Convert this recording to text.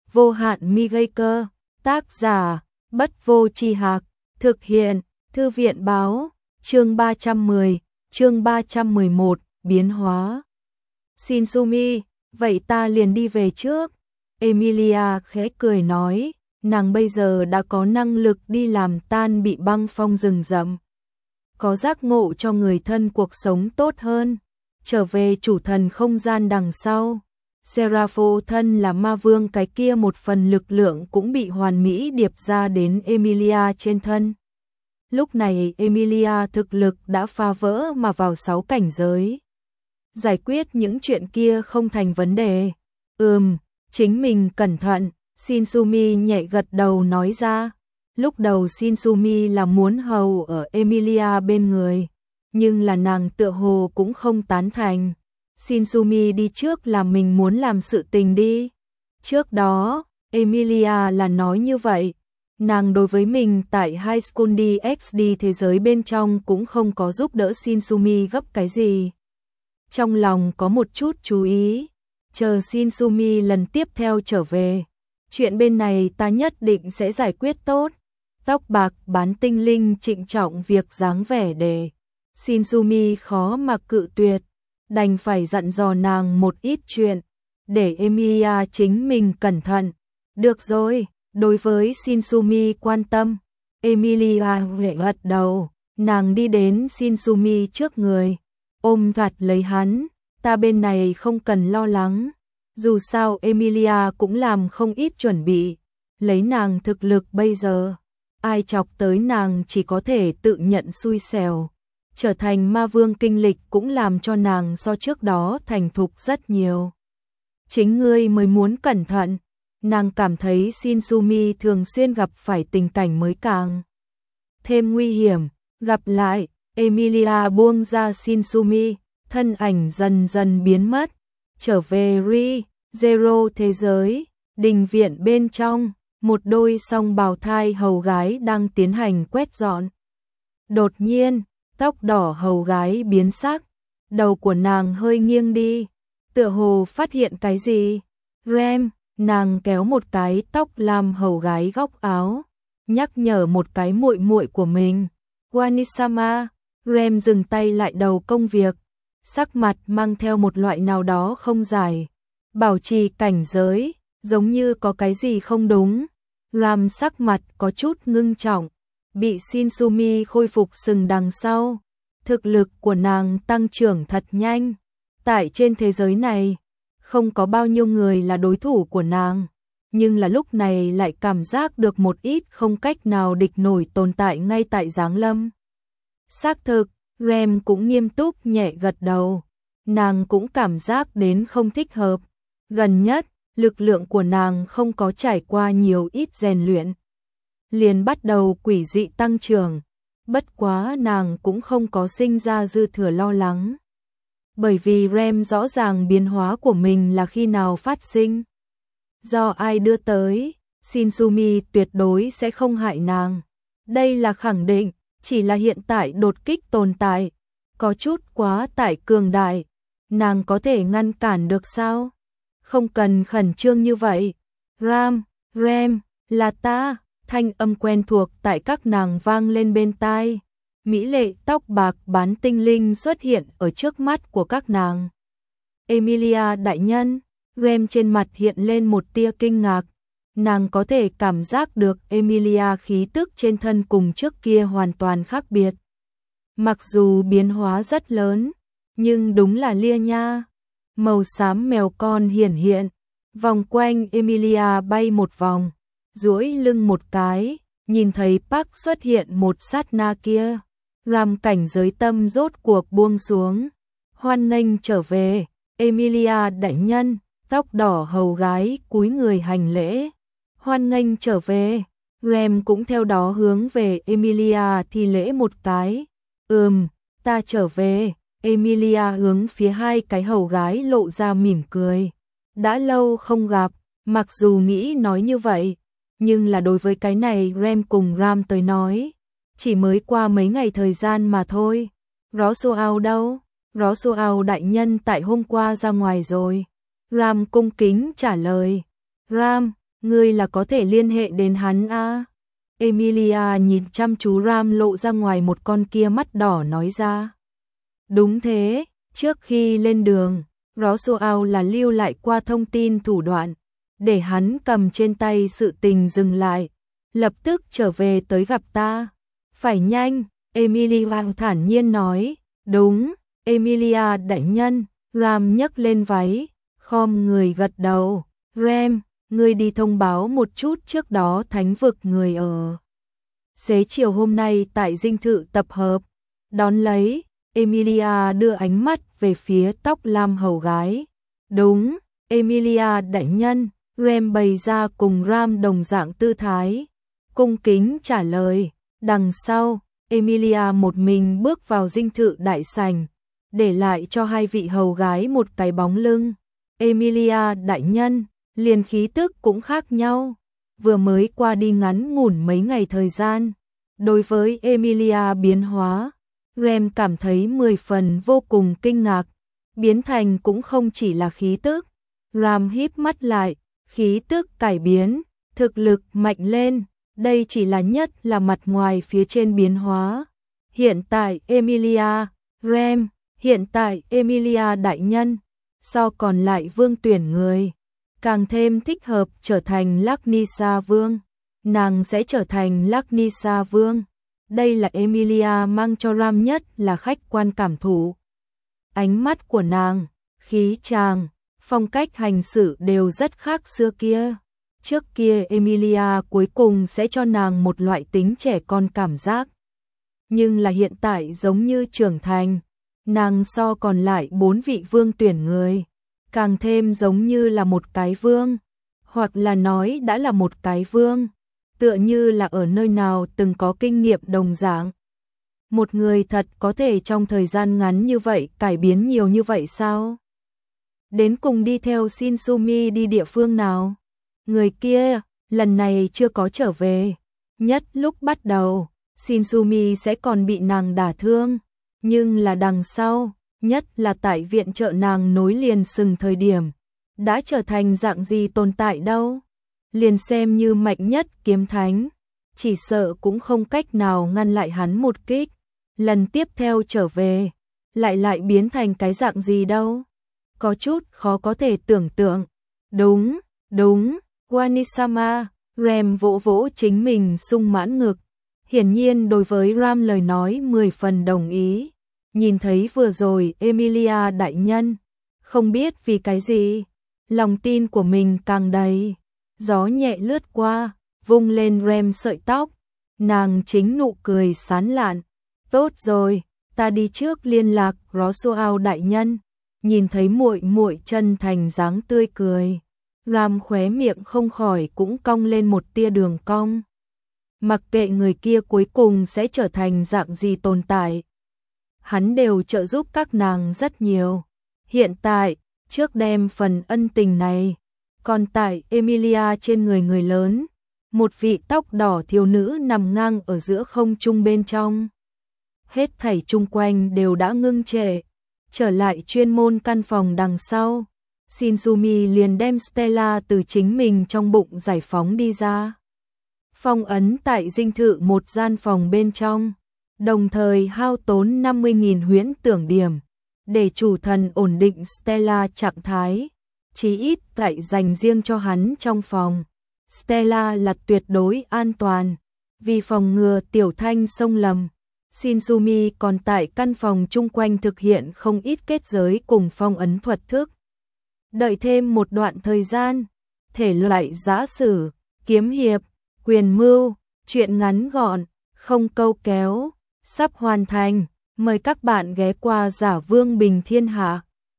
vô hạn mi gây cơ, tác giả, Bất Vô Tri Hạc, thực hiện, Thư viện báo, chương 310, chương 311, biến hóa. Shinsumi, vậy ta liền đi về trước. Emilia khẽ cười nói, nàng bây giờ đã có năng lực đi làm tan bị băng phong rừng rậm. Có giác ngộ cho người thân cuộc sống tốt hơn, trở về chủ thần không gian đằng sau. Serapho thân là ma vương cái kia một phần lực lượng cũng bị hoàn mỹ điệp ra đến Emilia trên thân. Lúc này Emilia thực lực đã phá vỡ mà vào 6 cảnh giới. Giải quyết những chuyện kia không thành vấn đề. Chính mình cẩn thận, Shinsumi nhẹ gật đầu nói ra. Lúc đầu Shinsumi là muốn hầu ở Emilia bên người, nhưng là nàng tựa hồ cũng không tán thành. Shinsumi đi trước là mình muốn làm sự tình đi. Trước đó, Emilia là nói như vậy. Nàng đối với mình tại High School DxD thế giới bên trong cũng không có giúp đỡ Shinsumi gấp cái gì. Trong lòng có một chút chú ý, chờ Shinsumi lần tiếp theo trở về. Chuyện bên này ta nhất định sẽ giải quyết tốt. Tóc bạc bán tinh linh trịnh trọng việc dáng vẻ để Shinsumi khó mà cự tuyệt, đành phải dặn dò nàng một ít chuyện, để Emilia chính mình cẩn thận. Được rồi, đối với Shinsumi quan tâm, Emilia lệ gật đầu, nàng đi đến Shinsumi trước người, ôm chặt lấy hắn, ta bên này không cần lo lắng. Dù sao Emilia cũng làm không ít chuẩn bị, lấy nàng thực lực bây giờ, ai chọc tới nàng chỉ có thể tự nhận xui xẻo. Trở thành ma vương kinh lịch cũng làm cho nàng so trước đó thành thục rất nhiều. Chính ngươi mới muốn cẩn thận. Nàng cảm thấy Shinsumi thường xuyên gặp phải tình cảnh mới càng thêm nguy hiểm. Gặp lại, Emilia buông ra Shinsumi, thân ảnh dần dần biến mất. Trở về Zero thế giới, đình viện bên trong, một đôi song bào thai hầu gái đang tiến hành quét dọn. Đột nhiên, tóc đỏ hầu gái biến sắc, đầu của nàng hơi nghiêng đi, tựa hồ phát hiện cái gì. Rem, nàng kéo một cái tóc lam hầu gái góc áo, nhắc nhở một cái muội muội của mình. Wanisama, Rem dừng tay lại đầu công việc, sắc mặt mang theo một loại nào đó không giải, bảo trì cảnh giới, giống như có cái gì không đúng. Ram sắc mặt có chút ngưng trọng, bị Shinsumi khôi phục sừng đằng sau. Thực lực của nàng tăng trưởng thật nhanh. Tại trên thế giới này, không có bao nhiêu người là đối thủ của nàng, nhưng là lúc này lại cảm giác được một ít không cách nào địch nổi tồn tại ngay tại giáng lâm. Xác thực, Rem cũng nghiêm túc nhẹ gật đầu. Nàng cũng cảm giác đến không thích hợp. Gần nhất, lực lượng của nàng không có trải qua nhiều ít rèn luyện, liền bắt đầu quỷ dị tăng trưởng. Bất quá nàng cũng không có sinh ra dư thừa lo lắng. Bởi vì Rem rõ ràng biến hóa của mình là khi nào phát sinh. Do ai đưa tới, Shinsumi tuyệt đối sẽ không hại nàng. Đây là khẳng định, chỉ là hiện tại đột kích tồn tại, có chút quá tải cường đại. Nàng có thể ngăn cản được sao? Không cần khẩn trương như vậy. Rem, là ta. Thanh âm quen thuộc tại các nàng vang lên bên tai. Mỹ lệ tóc bạc bán tinh linh xuất hiện ở trước mắt của các nàng. Emilia đại nhân, Rem trên mặt hiện lên một tia kinh ngạc. Nàng có thể cảm giác được Emilia khí tức trên thân cùng trước kia hoàn toàn khác biệt. Mặc dù biến hóa rất lớn, nhưng đúng là lia nha. Màu xám mèo con hiển hiện, vòng quanh Emilia bay một vòng. Duỗi lưng một cái, nhìn thấy Park xuất hiện một sát na kia, Ram cảnh giới tâm rốt cuộc buông xuống. Hoan nghênh trở về, Emilia đại nhân, tóc đỏ hầu gái cúi người hành lễ. Hoan nghênh trở về, Rem cũng theo đó hướng về Emilia thi lễ một cái. Ta trở về. Emilia hướng phía hai cái hầu gái lộ ra mỉm cười. Đã lâu không gặp, mặc dù nghĩ nói như vậy, nhưng là đối với cái này Rem cùng Ram tới nói, chỉ mới qua mấy ngày thời gian mà thôi. Rosoao đâu? Rosoao đại nhân tại hôm qua ra ngoài rồi. Ram cung kính trả lời. Ram, ngươi là có thể liên hệ đến hắn a. Emilia nhìn chăm chú Ram lộ ra ngoài một con kia mắt đỏ nói ra. Đúng thế, trước khi lên đường, Roswell là lưu lại qua thông tin thủ đoạn, để hắn cầm trên tay sự tình dừng lại, lập tức trở về tới gặp ta. Phải nhanh, Emilia thản nhiên nói. Đúng, Emilia đại nhân. Ram nhấc lên váy, khom người gật đầu. Ram, ngươi đi thông báo một chút trước đó thánh vực người ở xế chiều hôm nay tại dinh thự tập hợp. Đón lấy, Emilia đưa ánh mắt về phía tóc lam hầu gái. Đúng, Emilia đại nhân. Ram bày ra cùng Ram đồng dạng tư thái, cung kính trả lời. Đằng sau, Emilia một mình bước vào dinh thự đại sảnh, để lại cho hai vị hầu gái một cái bóng lưng. Emilia đại nhân, liền khí tức cũng khác nhau, vừa mới qua đi ngắn ngủn mấy ngày thời gian. Đối với Emilia biến hóa, Ram cảm thấy 10 phần vô cùng kinh ngạc, biến thành cũng không chỉ là khí tức. Ram híp mắt lại, khí tức cải biến, thực lực mạnh lên, đây chỉ là nhất là mặt ngoài phía trên biến hóa. Hiện tại Emilia, Ram, hiện tại Emilia đại nhân, so còn lại vương tuyển người, càng thêm thích hợp trở thành Laknisa vương. Nàng sẽ trở thành Laknisa vương. Đây là Emilia mang cho Ram nhất là khách quan cảm thụ. Ánh mắt của nàng, khí chàng, phong cách hành xử đều rất khác xưa kia. Trước kia Emilia cuối cùng sẽ cho nàng một loại tính trẻ con cảm giác. Nhưng là hiện tại giống như trưởng thành, nàng so còn lại 4 vị vương tuyển người, càng thêm giống như là một cái vương, hoặc là nói đã là một cái vương, tựa như là ở nơi nào từng có kinh nghiệm đồng dạng. Một người thật có thể trong thời gian ngắn như vậy cải biến nhiều như vậy sao? Đến cùng đi theo Shinsumi đi địa phương nào? Người kia, lần này chưa có trở về. Nhất lúc bắt đầu, Shinsumi sẽ còn bị nàng đả thương. Nhưng là đằng sau, nhất là tại viện trợ nàng nối liền sừng thời điểm, đã trở thành dạng gì tồn tại đâu. Liền xem như mạnh nhất kiếm thánh, chỉ sợ cũng không cách nào ngăn lại hắn một kích. Lần tiếp theo trở về, lại biến thành cái dạng gì đâu. Có chút khó có thể tưởng tượng. Đúng, Wanisama. Ram vỗ vỗ chính mình sung mãn ngực. Hiển nhiên đối với Ram lời nói 10 phần đồng ý. Nhìn thấy vừa rồi Emilia đại nhân, không biết vì cái gì, lòng tin của mình càng đầy. Gió nhẹ lướt qua, vung lên Ram sợi tóc, nàng chính nụ cười sán lạn. Tốt rồi, ta đi trước liên lạc Roswell đại nhân. Nhìn thấy muội muội chân thành dáng tươi cười, Ram khóe miệng không khỏi cũng cong lên một tia đường cong. Mặc kệ người kia cuối cùng sẽ trở thành dạng gì tồn tại, hắn đều trợ giúp các nàng rất nhiều. Hiện tại, trước đem phần ân tình này, còn tại Emilia trên người lớn, một vị tóc đỏ thiếu nữ nằm ngang ở giữa không trung bên trong. Hết thảy chung quanh đều đã ngưng trệ. Trở lại chuyên môn căn phòng đằng sau, Shinsumi liền đem Stella từ chính mình trong bụng giải phóng đi ra. Phong ấn tại dinh thự một gian phòng bên trong, đồng thời hao tốn 50.000 huyễn tưởng điểm, để chủ thần ổn định Stella trạng thái, chí ít lại dành riêng cho hắn trong phòng. Stella là tuyệt đối an toàn, vì phòng ngừa tiểu thanh xông lầm. Shinsumi còn tại căn phòng chung quanh thực hiện không ít kết giới cùng phong ấn thuật thức. Đợi thêm một đoạn thời gian, thể loại giã sử, kiếm hiệp, quyền mưu, truyện ngắn gọn, không câu kéo, sắp hoàn thành. Mời các bạn ghé qua Giả Vương Bình Thiên Hạ.